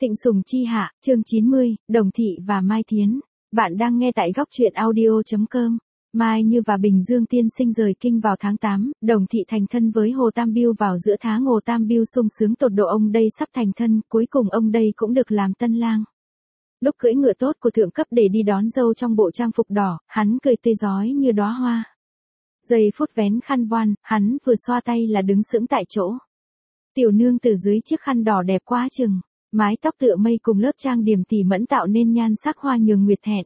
Tịnh Sùng Chi Hạ, chương 90, Đồng Thị và Mai Thiến. Bạn đang nghe tại góc truyện audio.com. Mai Như và Bình Dương tiên sinh rời kinh vào tháng 8, Đồng Thị thành thân với Hồ Tam Biêu vào giữa tháng. Hồ Tam Biêu sung sướng tột độ, ông đây sắp thành thân, cuối cùng ông đây cũng được làm tân lang. Lúc cưỡi ngựa tốt của thượng cấp để đi đón dâu trong bộ trang phục đỏ, hắn cười tươi rói như đóa hoa. Giây phút vén khăn voan, hắn vừa xoa tay là đứng sững tại chỗ. Tiểu nương từ dưới chiếc khăn đỏ đẹp quá chừng. Mái tóc tựa mây cùng lớp trang điểm tỉ mẫn tạo nên nhan sắc hoa nhường nguyệt thẹn.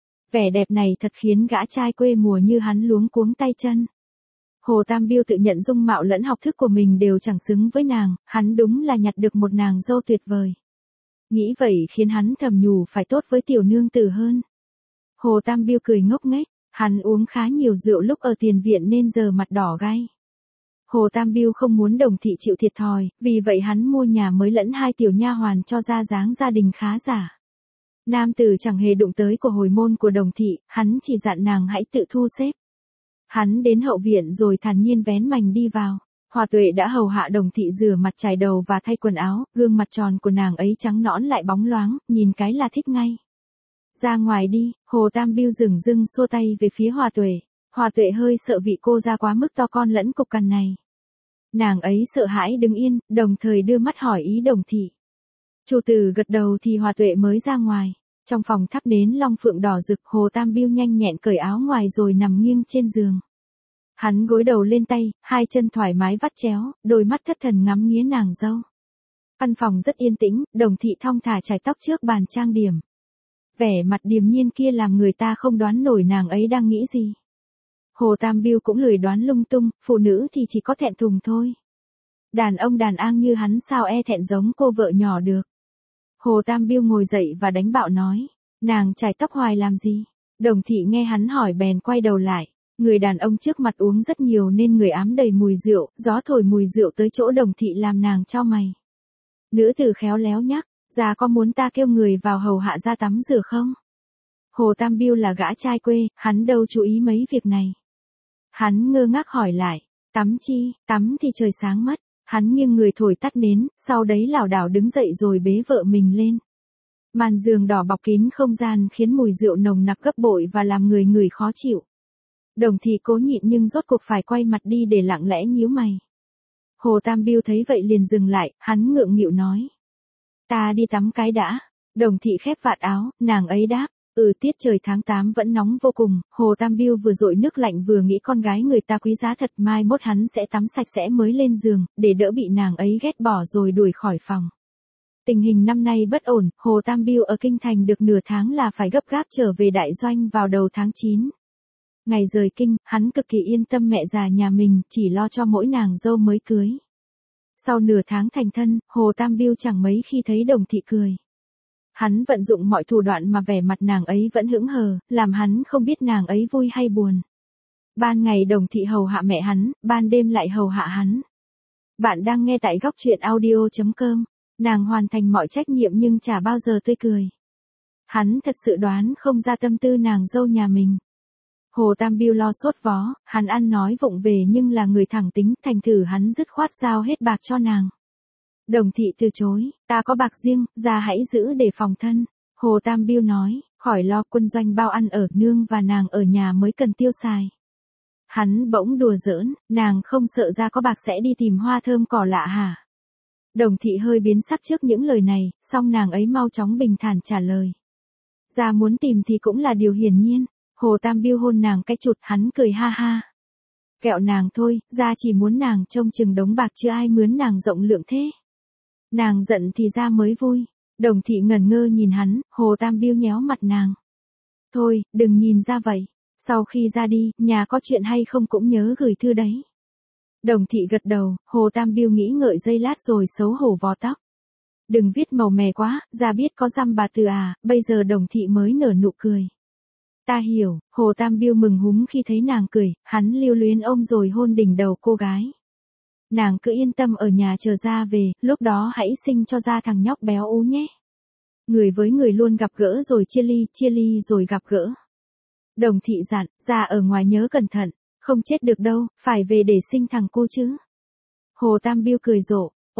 Vẻ đẹp này thật khiến gã trai quê mùa như hắn luống cuống tay chân. Hồ Tam Biêu tự nhận dung mạo lẫn học thức của mình đều chẳng xứng với nàng, hắn đúng là nhặt được một nàng dâu tuyệt vời. Nghĩ vậy khiến hắn thầm nhủ phải tốt với tiểu nương tử hơn. Hồ Tam Biêu cười ngốc nghếch, hắn uống khá nhiều rượu lúc ở tiền viện nên giờ mặt đỏ gay. Hồ Tam Biêu không muốn Đồng Thị chịu thiệt thòi, vì vậy hắn mua nhà mới lẫn 2 tiểu nha hoàn cho ra dáng gia đình khá giả. Nam tử chẳng hề đụng tới của hồi môn của Đồng Thị, hắn chỉ dặn nàng hãy tự thu xếp. Hắn đến hậu viện rồi thản nhiên vén mành đi vào. Hòa Tuệ đã hầu hạ Đồng Thị rửa mặt chải đầu và thay quần áo, gương mặt tròn của nàng ấy trắng nõn lại bóng loáng, nhìn cái là thích ngay. Ra ngoài đi, Hồ Tam Biêu dửng dưng xua tay về phía Hòa Tuệ. Hòa Tuệ hơi sợ vị cô ra quá mức to con lẫn cục cằn này. Nàng ấy sợ hãi đứng yên, đồng thời đưa mắt hỏi ý Đồng Thị. Chủ tử gật đầu thì Hòa Tuệ mới ra ngoài. Trong phòng thắp nến long phượng đỏ rực, Hồ Tam Biêu nhanh nhẹn cởi áo ngoài rồi nằm nghiêng trên giường. Hắn gối đầu lên tay, 2 chân thoải mái vắt chéo, đôi mắt thất thần ngắm nghía nàng dâu. Căn phòng rất yên tĩnh, Đồng Thị thong thả chải tóc trước bàn trang điểm. Vẻ mặt điềm nhiên kia làm người ta không đoán nổi nàng ấy đang nghĩ gì. Hồ Tam Biêu cũng lười đoán lung tung, phụ nữ thì chỉ có thẹn thùng thôi. Đàn ông đàn an như hắn sao e thẹn giống cô vợ nhỏ được. Hồ Tam Biêu ngồi dậy và đánh bạo nói, nàng chải tóc hoài làm gì? Đồng Thị nghe hắn hỏi bèn quay đầu lại. Người đàn ông trước mặt uống rất nhiều nên người ám đầy mùi rượu, gió thổi mùi rượu tới chỗ Đồng Thị làm nàng chau mày. Nữ tử khéo léo nhắc, già có muốn ta kêu người vào hầu hạ ra tắm rửa không? Hồ Tam Biêu là gã trai quê, hắn đâu chú ý mấy việc này. Hắn ngơ ngác hỏi lại, tắm chi, tắm thì trời sáng mất. Hắn nghiêng người thổi tắt nến, sau đấy lảo đảo đứng dậy rồi bế vợ mình lên. Màn giường đỏ bọc kín không gian khiến mùi rượu nồng nặc gấp bội và làm người ngửi khó chịu. Đồng Thị cố nhịn nhưng rốt cuộc phải quay mặt đi để lặng lẽ nhíu mày. Hồ Tam Biêu thấy vậy liền dừng lại, hắn ngượng nghịu nói. Ta đi tắm cái đã. Đồng Thị khép vạt áo, nàng ấy đáp. Tiết trời tháng 8 vẫn nóng vô cùng, Hồ Tam Biêu vừa dội nước lạnh vừa nghĩ con gái người ta quý giá thật, mai mốt hắn sẽ tắm sạch sẽ mới lên giường, để đỡ bị nàng ấy ghét bỏ rồi đuổi khỏi phòng. Tình hình năm nay bất ổn, Hồ Tam Biêu ở kinh thành được nửa tháng là phải gấp gáp trở về đại doanh vào đầu tháng 9. Ngày rời kinh, hắn cực kỳ yên tâm mẹ già nhà mình, chỉ lo cho mỗi nàng dâu mới cưới. Sau nửa tháng thành thân, Hồ Tam Biêu chẳng mấy khi thấy Đồng Thị cười. Hắn vận dụng mọi thủ đoạn mà vẻ mặt nàng ấy vẫn hững hờ, làm hắn không biết nàng ấy vui hay buồn. Ban ngày Đồng Thị hầu hạ mẹ hắn, ban đêm lại hầu hạ hắn. Bạn đang nghe tại góc truyện audio.com. Nàng hoàn thành mọi trách nhiệm nhưng chả bao giờ tươi cười. Hắn thật sự đoán không ra tâm tư nàng dâu nhà mình. Hồ Tam Biêu lo sốt vó, hắn ăn nói vụng về nhưng là người thẳng tính, thành thử hắn dứt khoát giao hết bạc cho nàng. Đồng Thị từ chối, ta có bạc riêng, ra hãy giữ để phòng thân. Hồ Tam Biêu nói, khỏi lo, quân doanh bao ăn ở, nương và nàng ở nhà mới cần tiêu xài. Hắn bỗng đùa giỡn, nàng không sợ ra có bạc sẽ đi tìm hoa thơm cỏ lạ hả? Đồng Thị hơi biến sắc trước những lời này, song nàng ấy mau chóng bình thản trả lời. Ra muốn tìm thì cũng là điều hiển nhiên. Hồ Tam Biêu hôn nàng cái chụt, hắn cười ha ha. Kẹo nàng thôi, ra chỉ muốn nàng trông chừng đống bạc chưa ai mướn nàng rộng lượng thế. Nàng giận thì ra mới vui. Đồng Thị ngẩn ngơ nhìn hắn, Hồ Tam Biêu nhéo mặt nàng. Thôi, đừng nhìn ra vậy. Sau khi ra đi, nhà có chuyện hay không cũng nhớ gửi thư đấy. Đồng Thị gật đầu, Hồ Tam Biêu nghĩ ngợi giây lát rồi xấu hổ vò tóc. Đừng viết màu mè quá, ra biết có dăm bà từ à, bây giờ Đồng Thị mới nở nụ cười. Ta hiểu, Hồ Tam Biêu mừng húm khi thấy nàng cười, hắn lưu luyến ôm rồi hôn đỉnh đầu cô gái. Nàng cứ yên tâm ở nhà chờ ra về, lúc đó hãy sinh cho ra thằng nhóc béo ú nhé. Người với người luôn gặp gỡ rồi chia ly rồi gặp gỡ. Đồng Thị dặn, ra ở ngoài nhớ cẩn thận, không chết được đâu, phải về để sinh thằng cô chứ. Hồ Tam Biêu cười rộ,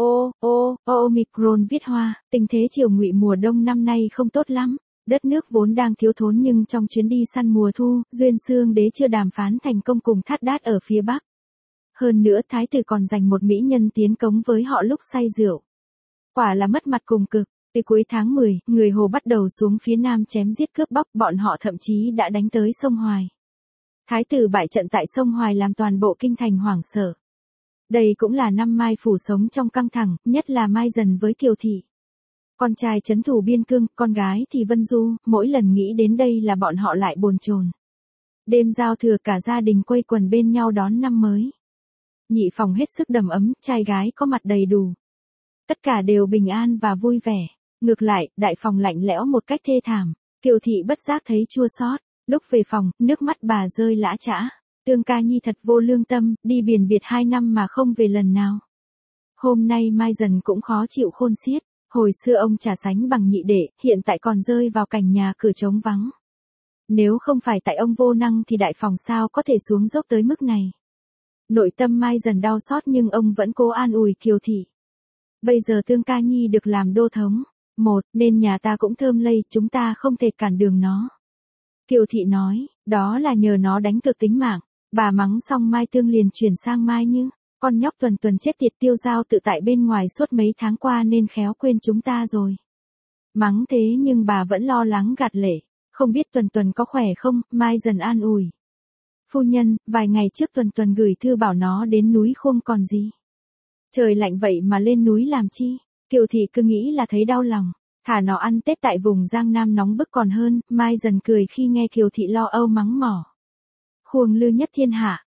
Omicron viết hoa, tình thế chiều ngụy mùa đông năm nay không tốt lắm. Đất nước vốn đang thiếu thốn nhưng trong chuyến đi săn mùa thu, Duyên Xương Đế chưa đàm phán thành công cùng Thát Đát ở phía Bắc. Hơn nữa thái tử còn dành một mỹ nhân tiến cống với họ lúc say rượu. Quả là mất mặt cùng cực. Từ cuối tháng 10, người Hồ bắt đầu xuống phía Nam chém giết cướp bóc, bọn họ thậm chí đã đánh tới sông Hoài. Thái tử bại trận tại sông Hoài làm toàn bộ kinh thành hoảng sợ. Đây cũng là năm Mai Phủ sống trong căng thẳng, nhất là Mai Dần với Kiều Thị. Con trai trấn thủ biên cương, con gái thì Vân Du, mỗi lần nghĩ đến đây là bọn họ lại bồn chồn. Đêm giao thừa cả gia đình quây quần bên nhau đón năm mới. Nhị phòng hết sức đầm ấm, trai gái có mặt đầy đủ. Tất cả đều bình an và vui vẻ. Ngược lại, đại phòng lạnh lẽo một cách thê thảm. Kiều Thị bất giác thấy chua xót. Lúc về phòng, nước mắt bà rơi lã chã. Tương ca nhi thật vô lương tâm, đi biển biệt 2 năm mà không về lần nào. Hôm nay Mai Dần cũng khó chịu khôn xiết. Hồi xưa ông trả sánh bằng nhị đệ, hiện tại còn rơi vào cảnh nhà cửa trống vắng. Nếu không phải tại ông vô năng thì đại phòng sao có thể xuống dốc tới mức này. Nội tâm Mai Dần đau xót nhưng ông vẫn cố an ủi Kiều Thị. Bây giờ Tương ca nhi được làm đô thống. Nên nhà ta cũng thơm lây, chúng ta không thể cản đường nó. Kiều Thị nói, đó là nhờ nó đánh cược tính mạng. Bà mắng xong Mai Tương liền chuyển sang Mai Như. Con nhóc Tuần Tuần chết tiệt tiêu dao tự tại bên ngoài suốt mấy tháng qua nên khéo quên chúng ta rồi. Mắng thế nhưng bà vẫn lo lắng gạt lệ. Không biết Tuần Tuần có khỏe không, Mai Dần an ủi. Phu nhân, vài ngày trước Tuần Tuần gửi thư bảo nó đến núi Khôn còn gì. Trời lạnh vậy mà lên núi làm chi? Kiều Thị cứ nghĩ là thấy đau lòng. Thả nó ăn Tết tại vùng Giang Nam nóng bức còn hơn, Mai Dần cười khi nghe Kiều Thị lo âu mắng mỏ. Khuông lư nhất thiên hạ.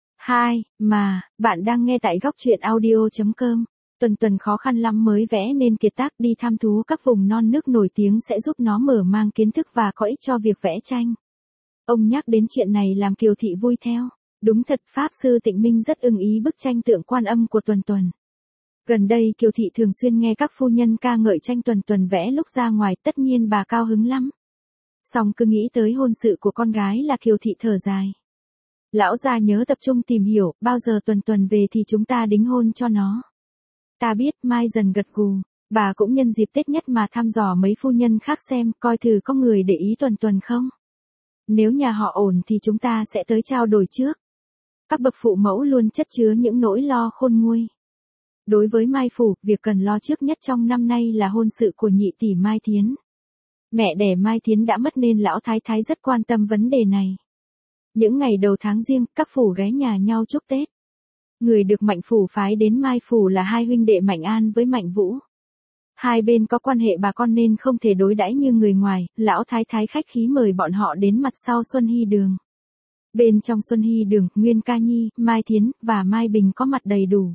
Bạn đang nghe tại góc truyện audio.com. Tuần Tuần khó khăn lắm mới vẽ nên kiệt tác, đi thăm thú các vùng non nước nổi tiếng sẽ giúp nó mở mang kiến thức và có ích cho việc vẽ tranh. Ông nhắc đến chuyện này làm Kiều Thị vui theo. Đúng thật, Pháp sư Tịnh Minh rất ưng ý bức tranh tượng Quan Âm của Tuần Tuần. Gần đây Kiều Thị thường xuyên nghe các phu nhân ca ngợi tranh Tuần Tuần vẽ lúc ra ngoài, tất nhiên bà cao hứng lắm. Song cứ nghĩ tới hôn sự của con gái là Kiều Thị thở dài. Lão gia nhớ tập trung tìm hiểu, bao giờ Tuần Tuần về thì chúng ta đính hôn cho nó. Ta biết, Mai Dần gật gù. Bà cũng nhân dịp Tết nhất mà thăm dò mấy phu nhân khác xem, coi thử có người để ý Tuần Tuần không. Nếu nhà họ ổn thì chúng ta sẽ tới trao đổi trước. Các bậc phụ mẫu luôn chất chứa những nỗi lo khôn nguôi. Đối với Mai Phủ, việc cần lo trước nhất trong năm nay là hôn sự của nhị tỷ Mai Thiến. Mẹ đẻ Mai Thiến đã mất nên lão thái thái rất quan tâm vấn đề này. Những ngày đầu tháng Giêng, các phủ ghé nhà nhau chúc Tết. Người được Mạnh Phủ phái đến Mai Phủ là hai huynh đệ Mạnh An với Mạnh Vũ. Hai bên có quan hệ bà con nên không thể đối đãi như người ngoài, lão thái thái khách khí mời bọn họ đến mặt sau Xuân Hy Đường. Bên trong Xuân Hy Đường, Nguyên Ca Nhi, Mai Thiến và Mai Bình có mặt đầy đủ.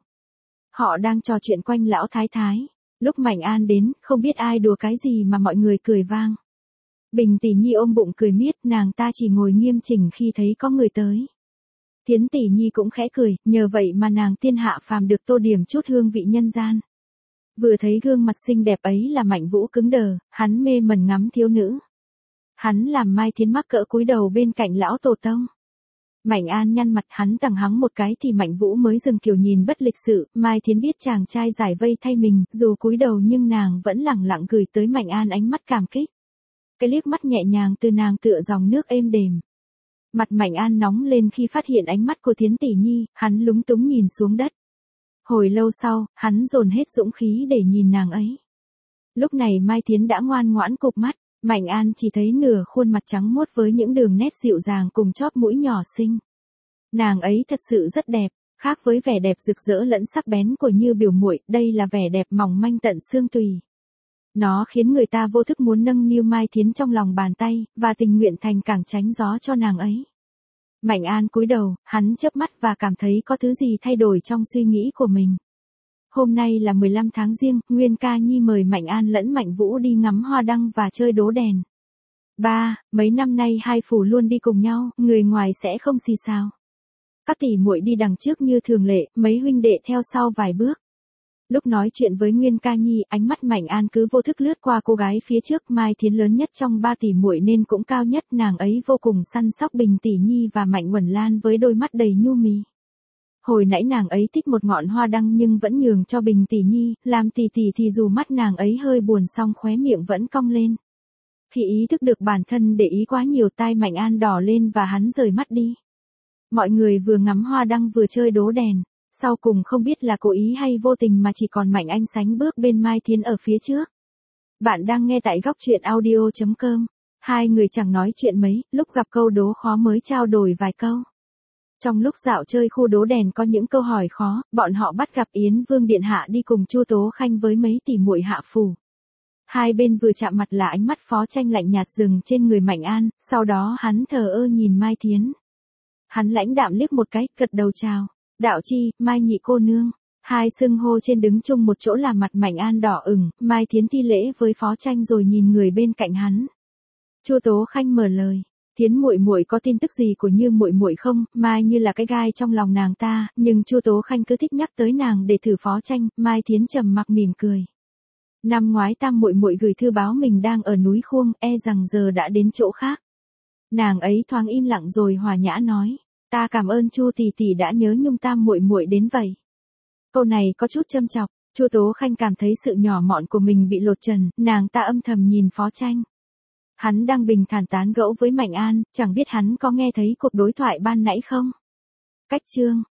Họ đang trò chuyện quanh lão thái thái. Lúc Mạnh An đến, không biết ai đùa cái gì mà mọi người cười vang. Bình tỷ nhi ôm bụng cười miết, nàng ta chỉ ngồi nghiêm chỉnh khi thấy có người tới. Thiến tỷ nhi cũng khẽ cười, nhờ vậy mà nàng tiên hạ phàm được tô điểm chút hương vị nhân gian. Vừa thấy gương mặt xinh đẹp ấy là Mạnh Vũ cứng đờ, hắn mê mẩn ngắm thiếu nữ. Hắn làm Mai Thiến mắc cỡ cúi đầu bên cạnh lão tổ tông. Mạnh An nhăn mặt, hắn tằng hắng một cái thì Mạnh Vũ mới dừng kiểu nhìn bất lịch sự. Mai Thiến biết chàng trai giải vây thay mình, dù cúi đầu nhưng nàng vẫn lẳng lặng gửi tới Mạnh An ánh mắt cảm kích. Cái liếc mắt nhẹ nhàng từ nàng tựa dòng nước êm đềm. Mặt Mạnh An nóng lên khi phát hiện ánh mắt của Thiến tỷ nhi, hắn lúng túng nhìn xuống đất. Hồi lâu sau, hắn dồn hết dũng khí để nhìn nàng ấy. Lúc này Mai Thiến đã ngoan ngoãn cụp mắt, Mạnh An chỉ thấy nửa khuôn mặt trắng muốt với những đường nét dịu dàng cùng chóp mũi nhỏ xinh. Nàng ấy thật sự rất đẹp, khác với vẻ đẹp rực rỡ lẫn sắc bén của Như biểu muội, đây là vẻ đẹp mỏng manh tận xương tùy. Nó khiến người ta vô thức muốn nâng niu Mai Thiến trong lòng bàn tay, và tình nguyện thành cảng tránh gió cho nàng ấy. Mạnh An cúi đầu, hắn chớp mắt và cảm thấy có thứ gì thay đổi trong suy nghĩ của mình. Hôm nay là 15 tháng Giêng, Nguyên Ca Nhi mời Mạnh An lẫn Mạnh Vũ đi ngắm hoa đăng và chơi đố đèn. Mấy năm nay hai phủ luôn đi cùng nhau, người ngoài sẽ không xì xào. Các tỷ muội đi đằng trước như thường lệ, mấy huynh đệ theo sau vài bước. Lúc nói chuyện với Nguyên Ca Nhi, ánh mắt Mạnh An cứ vô thức lướt qua cô gái phía trước. Mai Thiến lớn nhất trong ba tỷ muội nên cũng cao nhất, nàng ấy vô cùng săn sóc Bình tỷ nhi và Mạnh Uẩn Lan với đôi mắt đầy nhu mì. Hồi nãy nàng ấy thích một ngọn hoa đăng nhưng vẫn nhường cho Bình tỷ nhi, làm tỷ tỷ thì dù mắt nàng ấy hơi buồn song khóe miệng vẫn cong lên. Khi ý thức được bản thân để ý quá nhiều tai Mạnh An đỏ lên và hắn rời mắt đi. Mọi người vừa ngắm hoa đăng vừa chơi đố đèn, sau cùng không biết là cố ý hay vô tình mà chỉ còn Mạnh Anh sánh bước bên Mai Thiến ở phía trước. Bạn đang nghe tại góc truyện audio.com. Hai người chẳng nói chuyện mấy, lúc gặp câu đố khó mới trao đổi vài câu. Trong lúc dạo chơi khu đố đèn có những câu hỏi khó, bọn họ bắt gặp Yến Vương điện hạ đi cùng Chu Tố Khanh với mấy tỷ muội hạ phủ. Hai bên vừa chạm mặt là ánh mắt Phó Tranh lạnh nhạt dừng trên người Mạnh An, sau đó hắn thờ ơ nhìn Mai Thiến. Hắn lãnh đạm liếc một cái, gật đầu chào. Đạo chi, Mai nhị cô nương. Hai xưng hô trên đứng chung một chỗ làm mặt Mạnh An đỏ ửng, Mai Thiến thi lễ với Phó Tranh rồi nhìn người bên cạnh hắn. Chu Tố Khanh mở lời. Thiến muội muội có tin tức gì của Như muội muội không? Mai Như là cái gai trong lòng nàng ta, nhưng Chu Tố Khanh cứ thích nhắc tới nàng để thử Phó Tranh. Mai Thiến trầm mặc mỉm cười. Năm ngoái Tam muội muội gửi thư báo mình đang ở núi Khuông, e rằng giờ đã đến chỗ khác. Nàng ấy thoáng im lặng rồi hòa nhã nói, ta cảm ơn Chu tỷ tỷ đã nhớ nhung Tam muội muội đến vậy. Câu này có chút châm chọc, Chu Tố Khanh cảm thấy sự nhỏ mọn của mình bị lột trần, nàng ta âm thầm nhìn Phó Tranh. Hắn đang bình thản tán gẫu với Mạnh An, chẳng biết hắn có nghe thấy cuộc đối thoại ban nãy không? Cách chương